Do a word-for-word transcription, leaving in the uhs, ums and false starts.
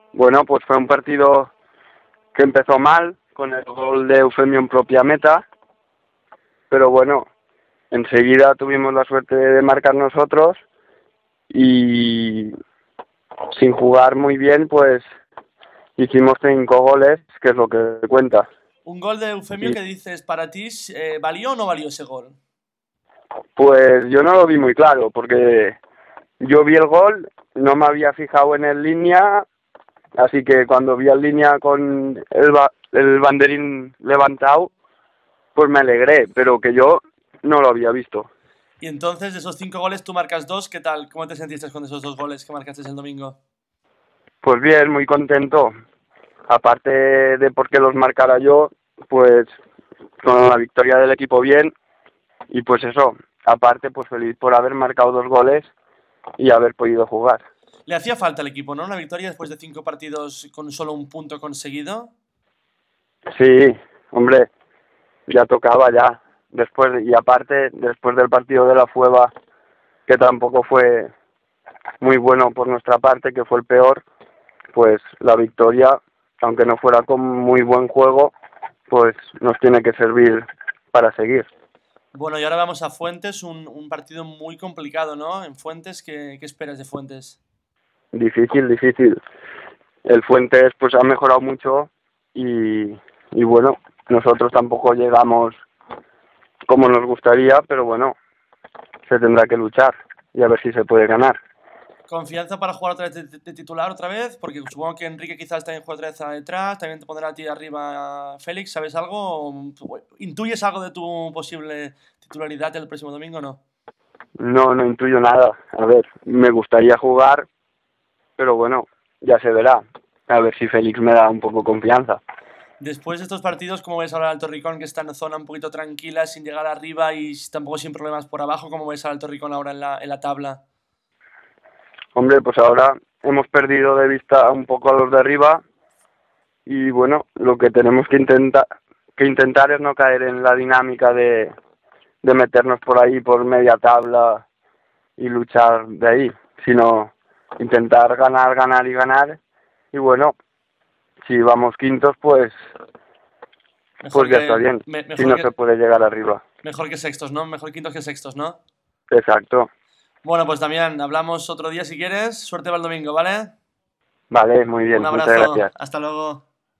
Bueno, pues fue un partido que empezó mal, con el gol de Eufemio en propia meta, pero bueno, enseguida tuvimos la suerte de marcar nosotros y sin jugar muy bien, pues hicimos cinco goles, que es lo que cuenta. Un gol de Eufemio Y que dices, para ti, eh, ¿valió o no valió ese gol? pues yo no lo vi muy claro, porque yo vi el gol, no me había fijado en el línea, así que cuando vi el línea con el, ba el banderín levantado, pues me alegré, pero que yo no lo había visto. Y entonces, de esos cinco goles, tú marcas dos. ¿Qué tal? ¿Cómo te sentiste con esos dos goles que marcaste el domingo? Pues bien, muy contento. Aparte de porque los marcara yo, pues con la victoria del equipo bien, y pues eso, aparte pues feliz por haber marcado dos goles y haber podido jugar. Le hacía falta al equipo, ¿no? Una victoria después de cinco partidos con solo un punto conseguido. Sí, hombre, ya tocaba ya. Después, y aparte, después del partido de la Fueva, que tampoco fue muy bueno por nuestra parte, que fue el peor, pues la victoria, aunque no fuera con muy buen juego, pues nos tiene que servir para seguir. Bueno, y ahora vamos a Fuentes, un, un partido muy complicado, ¿no? En Fuentes, ¿qué, qué esperas de Fuentes? Difícil, difícil. El Fuentes pues ha mejorado mucho y, y bueno, nosotros tampoco llegamos como nos gustaría, pero bueno, se tendrá que luchar y a ver si se puede ganar. ¿Confianza para jugar otra vez de, de- de titular otra vez? Porque supongo que Enrique quizás también juega otra vez detrás, también te pondrá a ti arriba Félix, ¿sabes algo? ¿O ¿intuyes algo de tu posible titularidad el próximo domingo o no? No, no intuyo nada. A ver, me gustaría jugar, pero bueno, ya se verá. A ver si Félix me da un poco confianza. Después de estos partidos, ¿cómo ves ahora al Alto Ricón, que está en zona un poquito tranquila, sin llegar arriba y tampoco sin problemas por abajo? ¿Cómo ves al Alto Ricón ahora en la, en la tabla? Hombre, pues ahora hemos perdido de vista un poco a los de arriba y bueno, lo que tenemos que intentar que intentar es no caer en la dinámica de, de meternos por ahí por media tabla y luchar de ahí, sino intentar ganar, ganar y ganar. Y bueno, si vamos quintos, pues Mejor pues ya está que, bien. me- Si mejor no se que, puede llegar arriba. mejor que sextos, ¿no? Mejor quintos que sextos, ¿no? Exacto. Bueno, pues Damián, hablamos otro día si quieres. Suerte para el domingo, ¿vale? Vale, muy Un bien. Muchas abrazo, gracias. hasta luego.